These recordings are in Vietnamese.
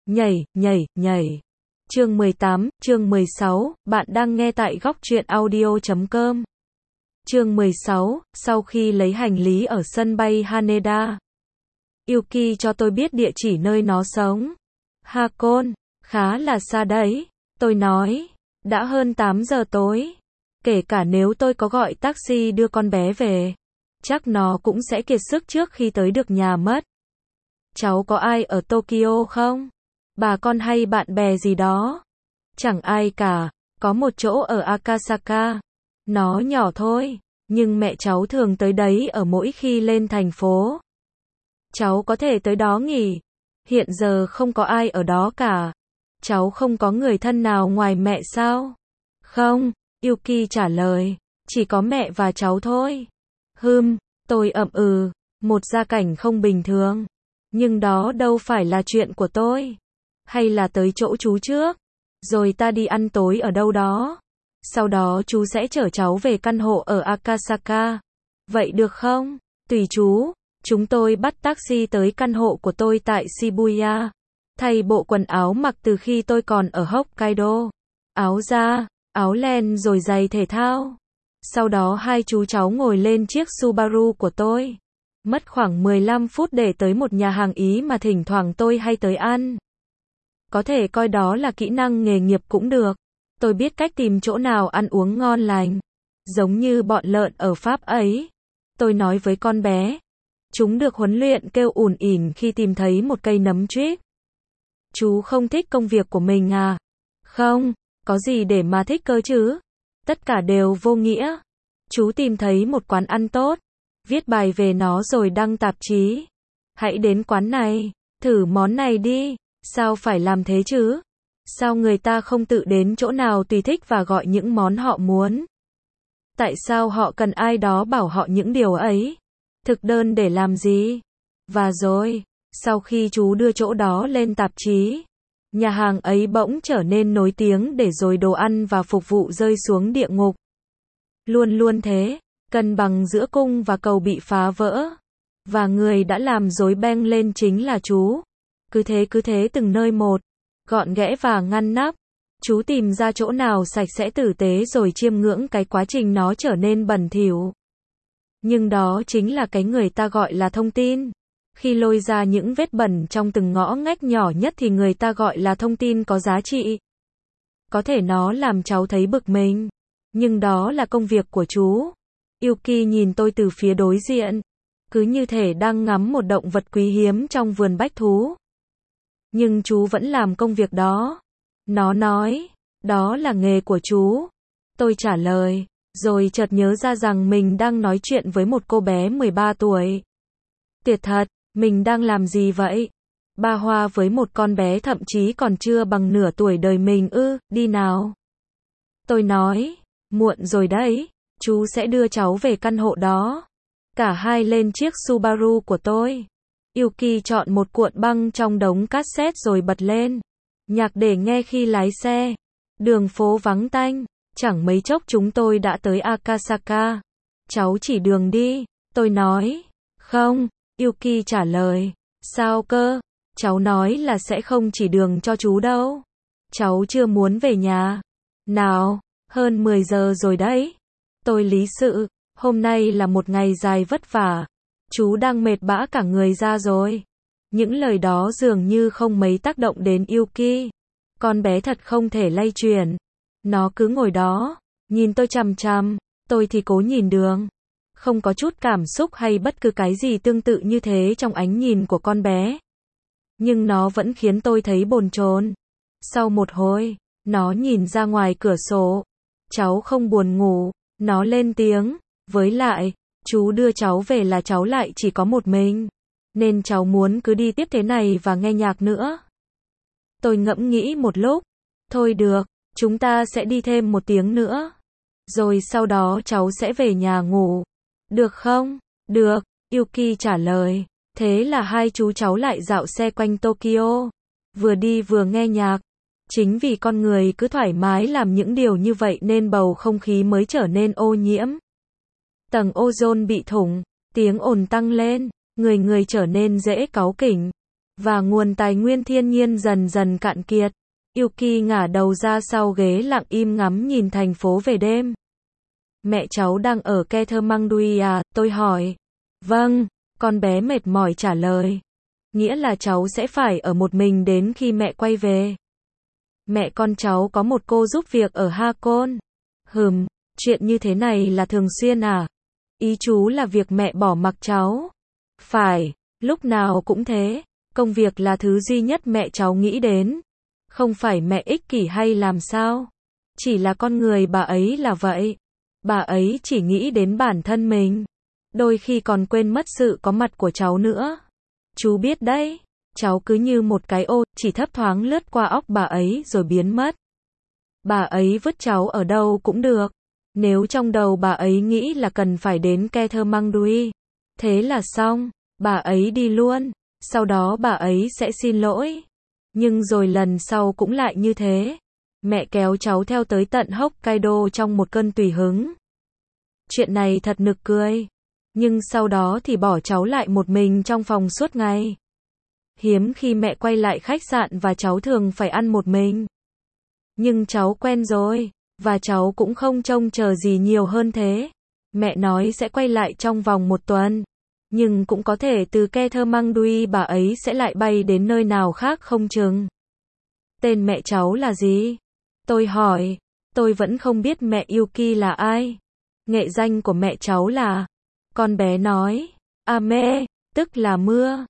Nhảy, nhảy, nhảy. Chương 18, chương 16, bạn đang nghe tại góc truyện audio.com. Chương 16, sau khi lấy hành lý ở sân bay Haneda, Yuki cho tôi biết địa chỉ nơi nó sống. Hakone, khá là xa đấy. Tôi nói, đã hơn 8 giờ tối. Kể cả nếu tôi có gọi taxi đưa con bé về, chắc nó cũng sẽ kiệt sức trước khi tới được nhà mất. Cháu có ai ở Tokyo không? Bà con hay bạn bè gì đó? Chẳng ai cả, có một chỗ ở Akasaka. Nó nhỏ thôi, nhưng mẹ cháu thường tới đấy ở mỗi khi lên thành phố. Cháu có thể tới đó nghỉ. Hiện giờ không có ai ở đó cả. Cháu không có người thân nào ngoài mẹ sao? Không, Yuki trả lời, chỉ có mẹ và cháu thôi. Tôi ậm ừ, một gia cảnh không bình thường. Nhưng đó đâu phải là chuyện của tôi. Hay là tới chỗ chú trước, rồi ta đi ăn tối ở đâu đó. Sau đó chú sẽ chở cháu về căn hộ ở Akasaka. Vậy được không? Tùy chú. Chúng tôi bắt taxi tới căn hộ của tôi tại Shibuya. Thay bộ quần áo mặc từ khi tôi còn ở Hokkaido. Áo da, áo len rồi giày thể thao. Sau đó hai chú cháu ngồi lên chiếc Subaru của tôi. Mất khoảng 15 phút để tới một nhà hàng Ý mà thỉnh thoảng tôi hay tới ăn. Có thể coi đó là kỹ năng nghề nghiệp cũng được. Tôi biết cách tìm chỗ nào ăn uống ngon lành. Giống như bọn lợn ở Pháp ấy. Tôi nói với con bé. Chúng được huấn luyện kêu ủn ỉn khi tìm thấy một cây nấm trip. Chú không thích công việc của mình à? Không, có gì để mà thích cơ chứ? Tất cả đều vô nghĩa. Chú tìm thấy một quán ăn tốt. Viết bài về nó rồi đăng tạp chí. Hãy đến quán này, thử món này đi. Sao phải làm thế chứ? Sao người ta không tự đến chỗ nào tùy thích và gọi những món họ muốn? Tại sao họ cần ai đó bảo họ những điều ấy? Thực đơn để làm gì? Và rồi, sau khi chú đưa chỗ đó lên tạp chí, nhà hàng ấy bỗng trở nên nổi tiếng để rồi đồ ăn và phục vụ rơi xuống địa ngục. Luôn luôn thế, cân bằng giữa cung và cầu bị phá vỡ. Và người đã làm rối beng lên chính là chú. Cứ thế từng nơi một, gọn ghẽ và ngăn nắp. Chú tìm ra chỗ nào sạch sẽ tử tế rồi chiêm ngưỡng cái quá trình nó trở nên bẩn thỉu. Nhưng đó chính là cái người ta gọi là thông tin. Khi lôi ra những vết bẩn trong từng ngõ ngách nhỏ nhất thì người ta gọi là thông tin có giá trị. Có thể nó làm cháu thấy bực mình, nhưng đó là công việc của chú. Yuki nhìn tôi từ phía đối diện, cứ như thể đang ngắm một động vật quý hiếm trong vườn bách thú. Nhưng chú vẫn làm công việc đó. Nó nói, đó là nghề của chú. Tôi trả lời, rồi chợt nhớ ra rằng mình đang nói chuyện với một cô bé 13 tuổi. Tuyệt thật, mình đang làm gì vậy? Ba hoa với một con bé thậm chí còn chưa bằng nửa tuổi đời mình ư, đi nào. Tôi nói, muộn rồi đấy, chú sẽ đưa cháu về căn hộ đó. Cả hai lên chiếc Subaru của tôi. Yuki chọn một cuộn băng trong đống cassette rồi bật lên. Nhạc để nghe khi lái xe. Đường phố vắng tanh. Chẳng mấy chốc chúng tôi đã tới Akasaka. Cháu chỉ đường đi. Tôi nói. Không. Yuki trả lời. Sao cơ? Cháu nói là sẽ không chỉ đường cho chú đâu. Cháu chưa muốn về nhà. Nào, hơn 10 giờ rồi đấy. Tôi lý sự. Hôm nay là một ngày dài vất vả. Chú đang mệt bã cả người ra rồi. Những lời đó dường như không mấy tác động đến Yuki. Con bé thật không thể lay chuyển. Nó cứ ngồi đó, nhìn tôi chằm chằm, tôi thì cố nhìn đường. Không có chút cảm xúc hay bất cứ cái gì tương tự như thế trong ánh nhìn của con bé. Nhưng nó vẫn khiến tôi thấy bồn chồn. Sau một hồi, nó nhìn ra ngoài cửa sổ. Cháu không buồn ngủ, nó lên tiếng, với lại, chú đưa cháu về là cháu lại chỉ có một mình. Nên cháu muốn cứ đi tiếp thế này và nghe nhạc nữa. Tôi ngẫm nghĩ một lúc. Thôi được, chúng ta sẽ đi thêm 1 tiếng nữa. Rồi sau đó cháu sẽ về nhà ngủ. Được không? Được, Yuki trả lời. Thế là hai chú cháu lại dạo xe quanh Tokyo. Vừa đi vừa nghe nhạc. Chính vì con người cứ thoải mái làm những điều như vậy nên bầu không khí mới trở nên ô nhiễm. Tầng ozone bị thủng, tiếng ồn tăng lên, người người trở nên dễ cáu kỉnh. và nguồn tài nguyên thiên nhiên dần dần cạn kiệt. Yuki ngả đầu ra sau ghế lặng im ngắm nhìn thành phố về đêm. Mẹ cháu đang ở Kathmandu à, tôi hỏi. Vâng, con bé mệt mỏi trả lời. Nghĩa là cháu sẽ phải ở một mình đến khi mẹ quay về. Mẹ con cháu có một cô giúp việc ở Hakone. Chuyện như thế này là thường xuyên à? Ý chú là việc mẹ bỏ mặc cháu. Phải, lúc nào cũng thế. Công việc là thứ duy nhất mẹ cháu nghĩ đến. Không phải mẹ ích kỷ hay làm sao? Chỉ là con người bà ấy là vậy. Bà ấy chỉ nghĩ đến bản thân mình. Đôi khi còn quên mất sự có mặt của cháu nữa. Chú biết đấy, cháu cứ như một cái ô, chỉ thấp thoáng lướt qua óc bà ấy rồi biến mất. Bà ấy vứt cháu ở đâu cũng được. Nếu trong đầu bà ấy nghĩ là cần phải đến Kathmandu, thế là xong, bà ấy đi luôn, sau đó bà ấy sẽ xin lỗi. Nhưng rồi lần sau cũng lại như thế. Mẹ kéo cháu theo tới tận Hokkaido trong một cơn tùy hứng. Chuyện này thật nực cười. Nhưng sau đó thì bỏ cháu lại một mình trong phòng suốt ngày. Hiếm khi mẹ quay lại khách sạn và cháu thường phải ăn một mình. Nhưng cháu quen rồi, và cháu cũng không trông chờ gì nhiều hơn thế. Mẹ nói sẽ quay lại trong vòng 1 tuần. Nhưng cũng có thể từ Kathmandu bà ấy sẽ lại bay đến nơi nào khác không chừng. Tên mẹ cháu là gì? Tôi hỏi. Tôi vẫn không biết mẹ Yuki là ai. Nghệ danh của mẹ cháu là... Con bé nói. Ame, tức là mưa.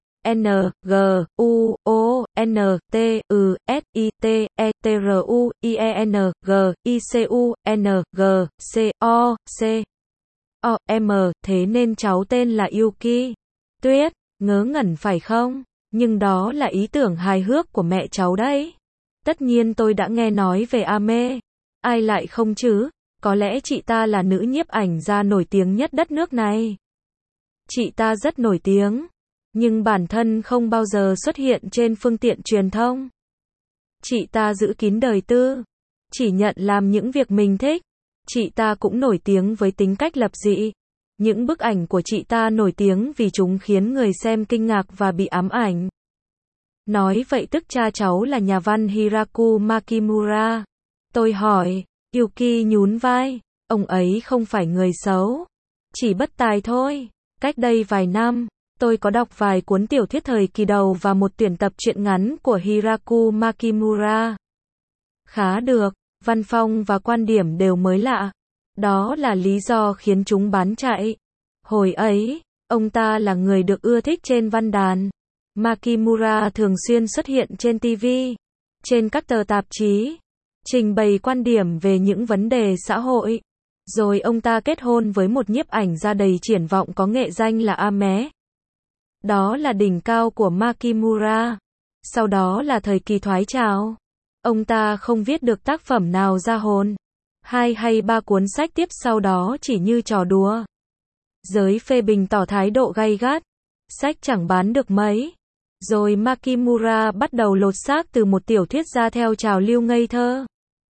N-G-U-O-N-T-U-S-I-T-E-N-G-I-C-U-N-G-C-O-M, thế nên cháu tên là Yuki. Tuyết, ngớ ngẩn phải không? Nhưng đó là ý tưởng hài hước của mẹ cháu đấy. Tất nhiên tôi đã nghe nói về Ame. Ai lại không chứ? Có lẽ chị ta là nữ nhiếp ảnh gia nổi tiếng nhất đất nước này. Chị ta rất nổi tiếng, nhưng bản thân không bao giờ xuất hiện trên phương tiện truyền thông. Chị ta giữ kín đời tư, chỉ nhận làm những việc mình thích. Chị ta cũng nổi tiếng với tính cách lập dị. Những bức ảnh của chị ta nổi tiếng vì chúng khiến người xem kinh ngạc và bị ám ảnh. Nói vậy tức cha cháu là nhà văn Hiraku Makimura. Tôi hỏi. Yuki nhún vai. Ông ấy không phải người xấu, chỉ bất tài thôi. Cách đây vài năm, tôi có đọc vài cuốn tiểu thuyết thời kỳ đầu và một tuyển tập truyện ngắn của Hiraku Makimura. Khá được, văn phong và quan điểm đều mới lạ. Đó là lý do khiến chúng bán chạy. Hồi ấy, ông ta là người được ưa thích trên văn đàn. Makimura thường xuyên xuất hiện trên TV, trên các tờ tạp chí, trình bày quan điểm về những vấn đề xã hội. Rồi ông ta kết hôn với một nhiếp ảnh gia đầy triển vọng có nghệ danh là Ame. Đó là đỉnh cao của Makimura. Sau đó là thời kỳ thoái trào. Ông ta không viết được tác phẩm nào ra hồn. 2 hay 3 cuốn sách tiếp sau đó chỉ như trò đùa. Giới phê bình tỏ thái độ gay gắt. Sách chẳng bán được mấy. Rồi Makimura bắt đầu lột xác từ một tiểu thuyết gia theo trào lưu ngây thơ.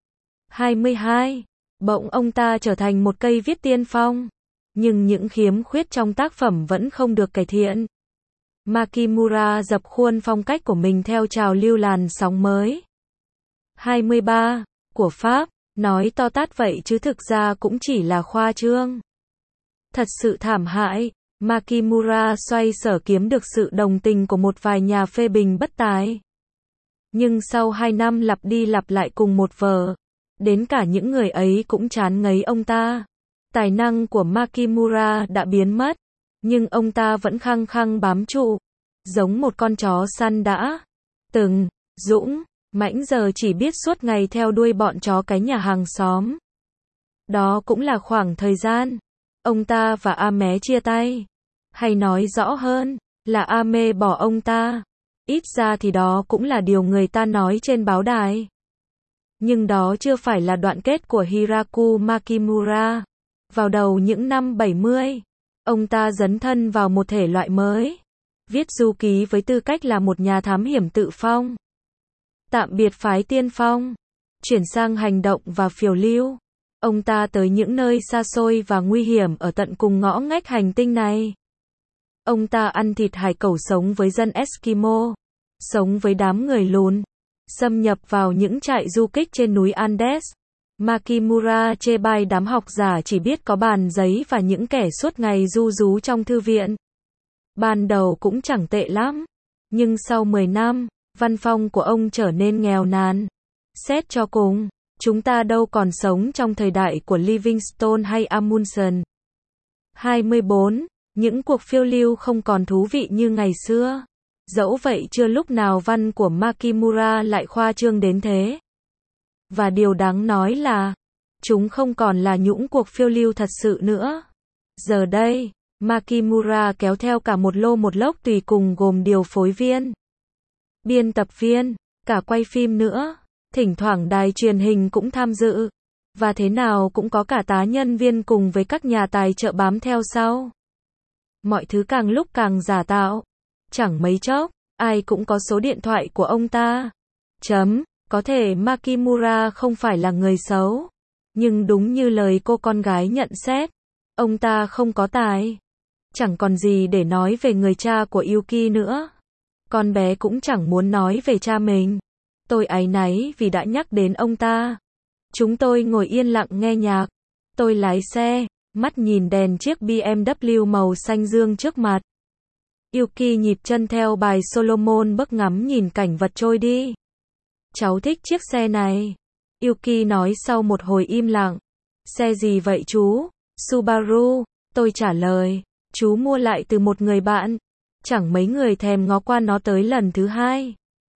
22. Bỗng ông ta trở thành một cây viết tiên phong. Nhưng những khiếm khuyết trong tác phẩm vẫn không được cải thiện. Makimura dập khuôn phong cách của mình theo trào lưu làn sóng mới. 23. Của Pháp, nói to tát vậy chứ thực ra cũng chỉ là khoa trương. Thật sự thảm hại, Makimura xoay sở kiếm được sự đồng tình của một vài nhà phê bình bất tài. Nhưng sau 2 năm lặp đi lặp lại cùng một vở, đến cả những người ấy cũng chán ngấy ông ta. Tài năng của Makimura đã biến mất, nhưng ông ta vẫn khăng khăng bám trụ, giống một con chó săn đã từng dũng mãnh giờ chỉ biết suốt ngày theo đuôi bọn chó cái nhà hàng xóm. Đó cũng là khoảng thời gian ông ta và Ame chia tay, hay nói rõ hơn là Ame bỏ ông ta. Ít ra thì đó cũng là điều người ta nói trên báo đài. Nhưng đó chưa phải là đoạn kết của Hiraku Makimura. Vào đầu những năm 70, ông ta dấn thân vào một thể loại mới, viết du ký với tư cách là một nhà thám hiểm tự phong. Tạm biệt phái tiên phong, chuyển sang hành động và phiêu lưu. Ông ta tới những nơi xa xôi và nguy hiểm ở tận cùng ngõ ngách hành tinh này. Ông ta ăn thịt hải cẩu sống với dân Eskimo, sống với đám người lùn, xâm nhập vào những trại du kích trên núi Andes. Makimura chê bai đám học giả chỉ biết có bàn giấy và những kẻ suốt ngày ru rú trong thư viện. Ban đầu cũng chẳng tệ lắm, nhưng sau 10 năm, văn phòng của ông trở nên nghèo nàn. Xét cho cùng, chúng ta đâu còn sống trong thời đại của Livingstone hay Amundsen. 24. Những cuộc phiêu lưu không còn thú vị như ngày xưa. Dẫu vậy chưa lúc nào văn của Makimura lại khoa trương đến thế. Và điều đáng nói là, chúng không còn là những cuộc phiêu lưu thật sự nữa. Giờ đây, Makimura kéo theo cả một lô một lốc tùy cùng gồm điều phối viên, biên tập viên, cả quay phim nữa. Thỉnh thoảng đài truyền hình cũng tham dự. Và thế nào cũng có cả tá nhân viên cùng với các nhà tài trợ bám theo sau. Mọi thứ càng lúc càng giả tạo. Chẳng mấy chốc, ai cũng có số điện thoại của ông ta. Có thể Makimura không phải là người xấu. Nhưng đúng như lời cô con gái nhận xét, ông ta không có tài. Chẳng còn gì để nói về người cha của Yuki nữa. Con bé cũng chẳng muốn nói về cha mình. Tôi áy náy vì đã nhắc đến ông ta. Chúng tôi ngồi yên lặng nghe nhạc. Tôi lái xe, mắt nhìn đèn chiếc BMW màu xanh dương trước mặt. Yuki nhịp chân theo bài Solomon bấc ngắm nhìn cảnh vật trôi đi. Cháu thích chiếc xe này. Yuki nói sau một hồi im lặng. Xe gì vậy chú? Subaru. Tôi trả lời. Chú mua lại từ một người bạn. Chẳng mấy người thèm ngó qua nó tới lần thứ hai.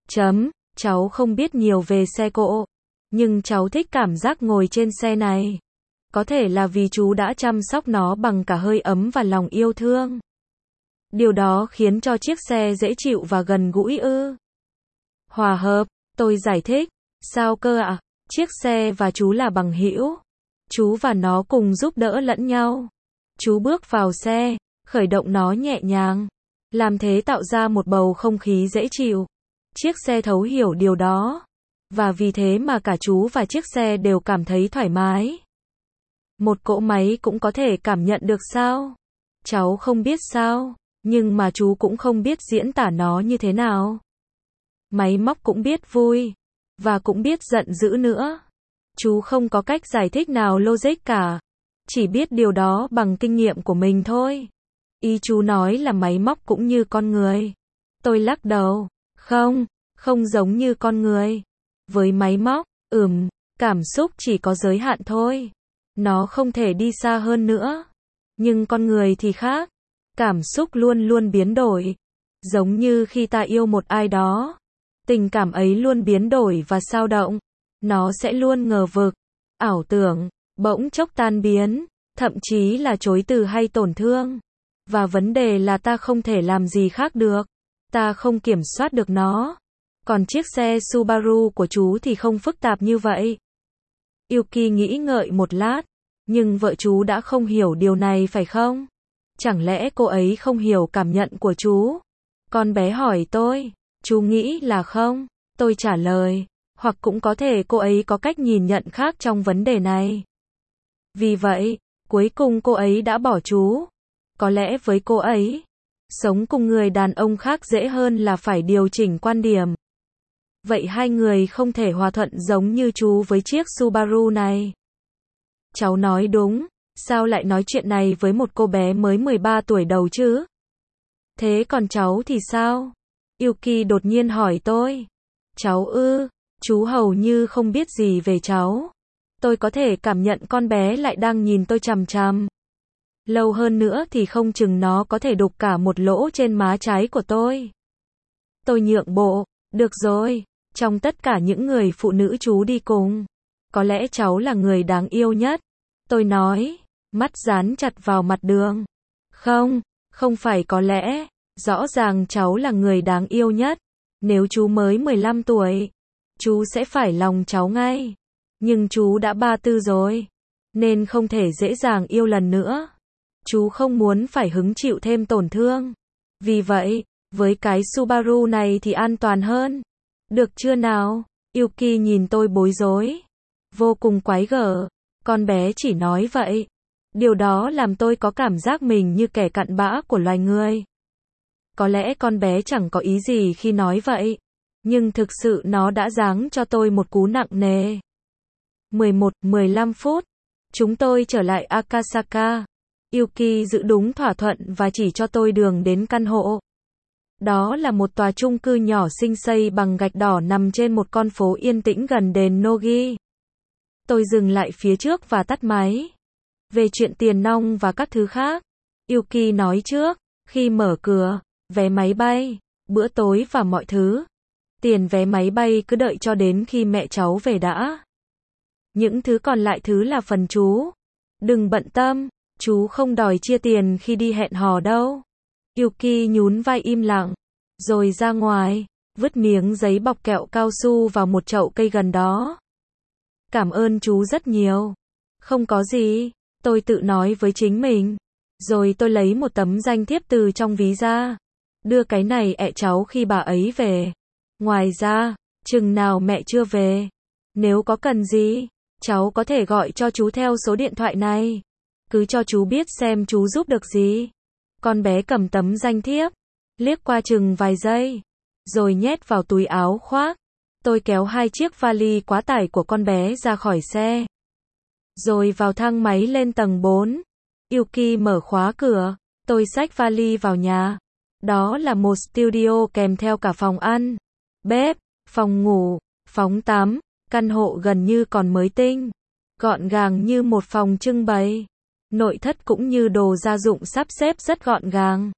Cháu không biết nhiều về xe cộ. Nhưng cháu thích cảm giác ngồi trên xe này. Có thể là vì chú đã chăm sóc nó bằng cả hơi ấm và lòng yêu thương. Điều đó khiến cho chiếc xe dễ chịu và gần gũi ư? Hòa hợp, tôi giải thích. Sao cơ ạ? Chiếc xe và chú là bằng hữu. Chú và nó cùng giúp đỡ lẫn nhau. Chú bước vào xe, khởi động nó nhẹ nhàng. Làm thế tạo ra một bầu không khí dễ chịu. Chiếc xe thấu hiểu điều đó. Và vì thế mà cả chú và chiếc xe đều cảm thấy thoải mái. Một cỗ máy cũng có thể cảm nhận được sao? Cháu không biết sao, nhưng mà chú cũng không biết diễn tả nó như thế nào. Máy móc cũng biết vui, và cũng biết giận dữ nữa. Chú không có cách giải thích nào logic cả. Chỉ biết điều đó bằng kinh nghiệm của mình thôi. Ý chú nói là máy móc cũng như con người. Tôi lắc đầu. Không giống như con người. Với máy móc, cảm xúc chỉ có giới hạn thôi. Nó không thể đi xa hơn nữa. Nhưng con người thì khác. Cảm xúc luôn luôn biến đổi. Giống như khi ta yêu một ai đó. Tình cảm ấy luôn biến đổi và dao động. Nó sẽ luôn ngờ vực, ảo tưởng, bỗng chốc tan biến, thậm chí là chối từ hay tổn thương. Và vấn đề là ta không thể làm gì khác được. Ta không kiểm soát được nó. Còn chiếc xe Subaru của chú thì không phức tạp như vậy. Yuki nghĩ ngợi một lát. Nhưng vợ chú đã không hiểu điều này phải không? Chẳng lẽ cô ấy không hiểu cảm nhận của chú? Con bé hỏi tôi. Chú nghĩ là không? Tôi trả lời. Hoặc cũng có thể cô ấy có cách nhìn nhận khác trong vấn đề này. Vì vậy, cuối cùng cô ấy đã bỏ chú. Có lẽ với cô ấy, sống cùng người đàn ông khác dễ hơn là phải điều chỉnh quan điểm. Vậy hai người không thể hòa thuận giống như chú với chiếc Subaru này. Cháu nói đúng, sao lại nói chuyện này với một cô bé mới 13 tuổi đầu chứ? Thế còn cháu thì sao? Yuki đột nhiên hỏi tôi. Cháu chú hầu như không biết gì về cháu. Tôi có thể cảm nhận con bé lại đang nhìn tôi chằm chằm. Lâu hơn nữa thì không chừng nó có thể đục cả một lỗ trên má trái của tôi. Tôi nhượng bộ. Được rồi, trong tất cả những người phụ nữ chú đi cùng, có lẽ cháu là người đáng yêu nhất. Tôi nói, mắt dán chặt vào mặt đường. Không phải có lẽ, rõ ràng cháu là người đáng yêu nhất. Nếu chú mới 15 tuổi, chú sẽ phải lòng cháu ngay. Nhưng chú đã 34 rồi, nên không thể dễ dàng yêu lần nữa. Chú không muốn phải hứng chịu thêm tổn thương. Vì vậy, với cái Subaru này thì an toàn hơn. Được chưa nào? Yuki nhìn tôi bối rối. Vô cùng quái gở. Con bé chỉ nói vậy. Điều đó làm tôi có cảm giác mình như kẻ cặn bã của loài người. Có lẽ con bé chẳng có ý gì khi nói vậy, nhưng thực sự nó đã giáng cho tôi một cú nặng nề. 11:15 phút. Chúng tôi trở lại Akasaka. Yuki giữ đúng thỏa thuận và chỉ cho tôi đường đến căn hộ. Đó là một tòa chung cư nhỏ xinh xây bằng gạch đỏ nằm trên một con phố yên tĩnh gần đền Nogi. Tôi dừng lại phía trước và tắt máy. Về chuyện tiền nong và các thứ khác, Yuki nói trước, khi mở cửa, vé máy bay, bữa tối và mọi thứ. Tiền vé máy bay cứ đợi cho đến khi mẹ cháu về đã. Những thứ còn lại thứ là phần chú. Đừng bận tâm, chú không đòi chia tiền khi đi hẹn hò đâu. Yuki nhún vai im lặng, rồi ra ngoài, vứt miếng giấy bọc kẹo cao su vào một chậu cây gần đó. Cảm ơn chú rất nhiều. Không có gì, tôi tự nói với chính mình. Rồi tôi lấy một tấm danh thiếp từ trong ví ra. Đưa cái này cháu khi bà ấy về. Ngoài ra, chừng nào mẹ chưa về, nếu có cần gì, cháu có thể gọi cho chú theo số điện thoại này. Cứ cho chú biết xem chú giúp được gì. Con bé cầm tấm danh thiếp, liếc qua chừng vài giây, rồi nhét vào túi áo khoác. Tôi kéo 2 chiếc vali quá tải của con bé ra khỏi xe, rồi vào thang máy lên tầng 4. Yuki mở khóa cửa, tôi xách vali vào nhà. Đó là một studio kèm theo cả phòng ăn, bếp, phòng ngủ, phòng tắm, căn hộ gần như còn mới tinh, gọn gàng như một phòng trưng bày. Nội thất cũng như đồ gia dụng sắp xếp rất gọn gàng,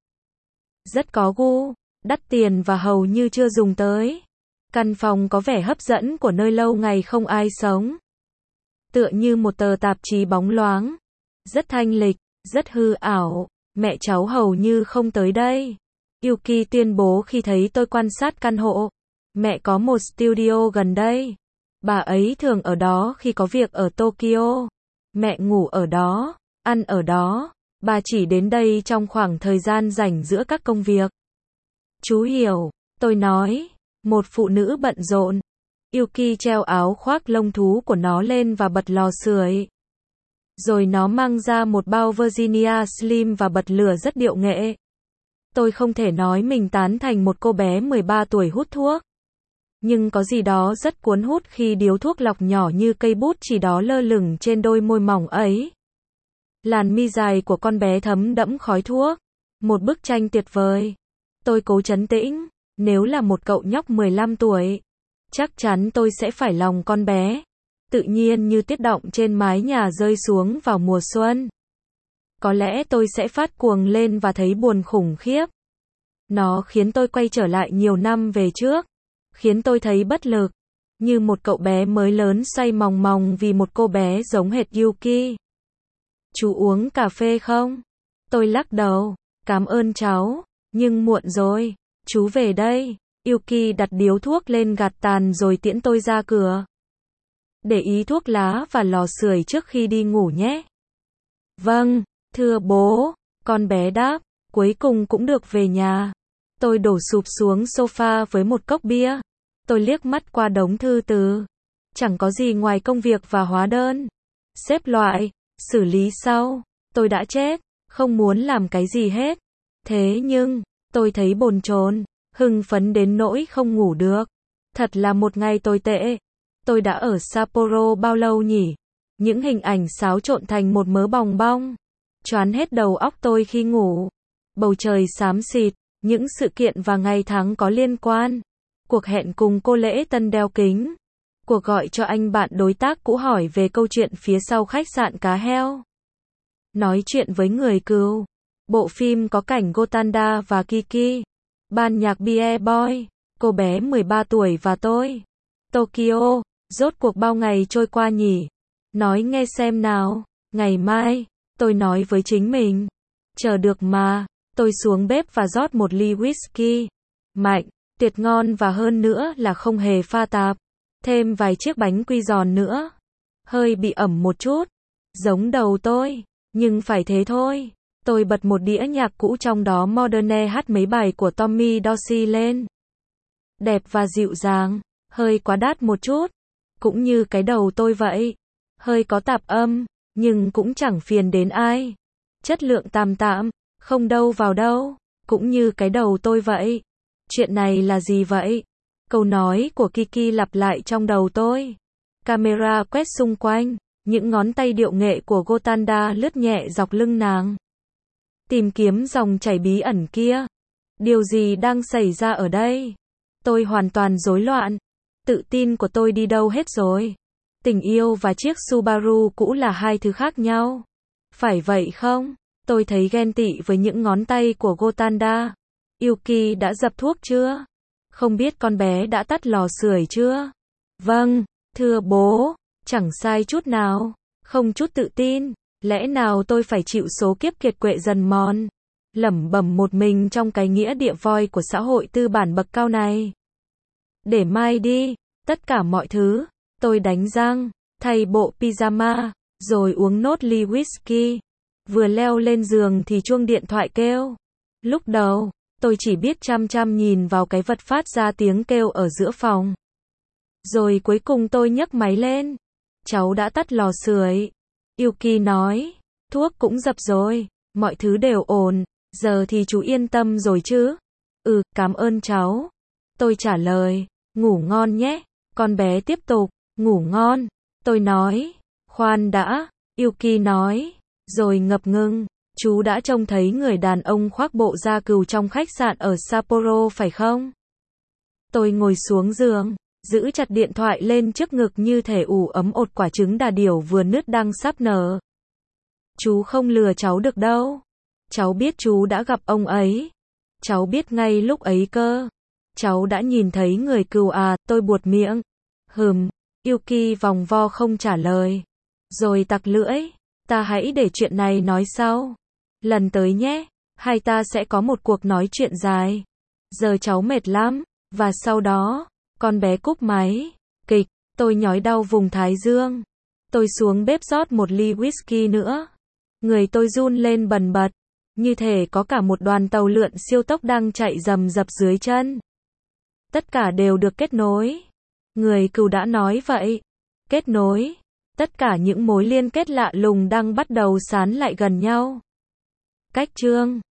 rất có gu, đắt tiền và hầu như chưa dùng tới. Căn phòng có vẻ hấp dẫn của nơi lâu ngày không ai sống. Tựa như một tờ tạp chí bóng loáng, rất thanh lịch, rất hư ảo. Mẹ cháu hầu như không tới đây, Yuki tuyên bố khi thấy tôi quan sát căn hộ. Mẹ có một studio gần đây. Bà ấy thường ở đó khi có việc ở Tokyo. Mẹ ngủ ở đó, ăn ở đó. Bà chỉ đến đây trong khoảng thời gian rảnh giữa các công việc. Chú hiểu, tôi nói. Một phụ nữ bận rộn. Yuki treo áo khoác lông thú của nó lên và bật lò sưởi. Rồi nó mang ra một bao Virginia Slim và bật lửa rất điệu nghệ. Tôi không thể nói mình tán thành một cô bé 13 tuổi hút thuốc. Nhưng có gì đó rất cuốn hút khi điếu thuốc lọc nhỏ như cây bút chỉ đó lơ lửng trên đôi môi mỏng ấy. Làn mi dài của con bé thấm đẫm khói thuốc. Một bức tranh tuyệt vời. Tôi cố trấn tĩnh. Nếu là một cậu nhóc 15 tuổi, chắc chắn tôi sẽ phải lòng con bé. Tự nhiên như tiết động trên mái nhà rơi xuống vào mùa xuân. Có lẽ tôi sẽ phát cuồng lên và thấy buồn khủng khiếp. Nó khiến tôi quay trở lại nhiều năm về trước. Khiến tôi thấy bất lực. Như một cậu bé mới lớn xoay mòng mòng vì một cô bé giống hệt Yuki. Chú uống cà phê không? Tôi lắc đầu. Cảm ơn cháu. Nhưng muộn rồi. Chú về đây. Yuki đặt điếu thuốc lên gạt tàn rồi tiễn tôi ra cửa. Để ý thuốc lá và lò sưởi trước khi đi ngủ nhé. Vâng, thưa bố. Con bé đáp. Cuối cùng cũng được về nhà. Tôi đổ sụp xuống sofa với một cốc bia. Tôi liếc mắt qua đống thư từ. Chẳng có gì ngoài công việc và hóa đơn. Xếp loại, xử lý sau. Tôi đã chết, không muốn làm cái gì hết. Thế nhưng, tôi thấy bồn chồn, hưng phấn đến nỗi không ngủ được. Thật là một ngày tồi tệ. Tôi đã ở Sapporo bao lâu nhỉ? Những hình ảnh xáo trộn thành một mớ bòng bong. Choáng hết đầu óc tôi khi ngủ. Bầu trời xám xịt, những sự kiện và ngày tháng có liên quan. Cuộc hẹn cùng cô lễ tân đeo kính. Cuộc gọi cho anh bạn đối tác cũ hỏi về câu chuyện phía sau khách sạn cá heo. Nói chuyện với người cừu. Bộ phim có cảnh Gotanda và Kiki. Ban nhạc Beer Boy. Cô bé 13 tuổi và tôi. Tokyo. Rốt cuộc bao ngày trôi qua nhỉ? Nói nghe xem nào. Ngày mai. Tôi nói với chính mình. Chờ được mà. Tôi xuống bếp và rót một ly whisky. Mạnh, tuyệt ngon và hơn nữa là không hề pha tạp. Thêm vài chiếc bánh quy giòn nữa. Hơi bị ẩm một chút. Giống đầu tôi. Nhưng phải thế thôi. Tôi bật một đĩa nhạc cũ trong đó Moderne hát mấy bài của Tommy Dorsey lên. Đẹp và dịu dàng. Hơi quá đắt một chút. Cũng như cái đầu tôi vậy. Hơi có tạp âm. Nhưng cũng chẳng phiền đến ai. Chất lượng tạm tạm. Không đâu vào đâu. cũng như cái đầu tôi vậy. Chuyện này là gì vậy? Câu nói của Kiki lặp lại trong đầu tôi. Camera quét xung quanh, những ngón tay điệu nghệ của Gotanda lướt nhẹ dọc lưng nàng. Tìm kiếm dòng chảy bí ẩn kia. Điều gì đang xảy ra ở đây? Tôi hoàn toàn rối loạn. Tự tin của tôi đi đâu hết rồi? Tình yêu và chiếc Subaru cũ là hai thứ khác nhau. Phải vậy không? Tôi thấy ghen tị với những ngón tay của Gotanda. Yuki đã dập thuốc chưa? Không biết con bé đã tắt lò sưởi chưa? Vâng, thưa bố, chẳng sai chút nào. Không chút tự tin. Lẽ nào tôi phải chịu số kiếp kiệt quệ dần mòn? Lẩm bẩm một mình trong cái nghĩa địa voi của xã hội tư bản bậc cao này. Để mai đi, tất cả mọi thứ. Tôi đánh răng, thay bộ pyjama, rồi uống nốt ly whisky. Vừa leo lên giường thì chuông điện thoại kêu. Lúc đầu, tôi chỉ biết chăm chăm nhìn vào cái vật phát ra tiếng kêu ở giữa phòng. Rồi cuối cùng tôi nhấc máy lên. Cháu đã tắt lò sưởi. Yuki nói, thuốc cũng dập rồi, mọi thứ đều ổn, giờ thì chú yên tâm rồi chứ? Cảm ơn cháu. Tôi trả lời, ngủ ngon nhé. Con bé tiếp tục, ngủ ngon. Tôi nói, khoan đã, Yuki nói, rồi ngập ngừng, chú đã trông thấy người đàn ông khoác bộ da cừu trong khách sạn ở Sapporo phải không? Tôi ngồi xuống giường, giữ chặt điện thoại lên trước ngực như thể ủ ấm ột quả trứng đà điểu vừa nứt đang sắp nở. Chú không lừa cháu được đâu. Cháu biết chú đã gặp ông ấy. Cháu biết ngay lúc ấy cơ. Cháu đã nhìn thấy người cừu à, tôi buột miệng. Yuki vòng vo không trả lời. Rồi tặc lưỡi, ta hãy để chuyện này nói sau. Lần tới nhé, hai ta sẽ có một cuộc nói chuyện dài. Giờ cháu mệt lắm, và sau đó, con bé cúp máy. Kịch, tôi nhói đau vùng thái dương. Tôi xuống bếp rót một ly whisky nữa. Người tôi run lên bần bật, như thể có cả một đoàn tàu lượn siêu tốc đang chạy rầm rập dưới chân. Tất cả đều được kết nối. Người cừu đã nói vậy. Kết nối. Tất cả những mối liên kết lạ lùng đang bắt đầu sán lại gần nhau. Cách chương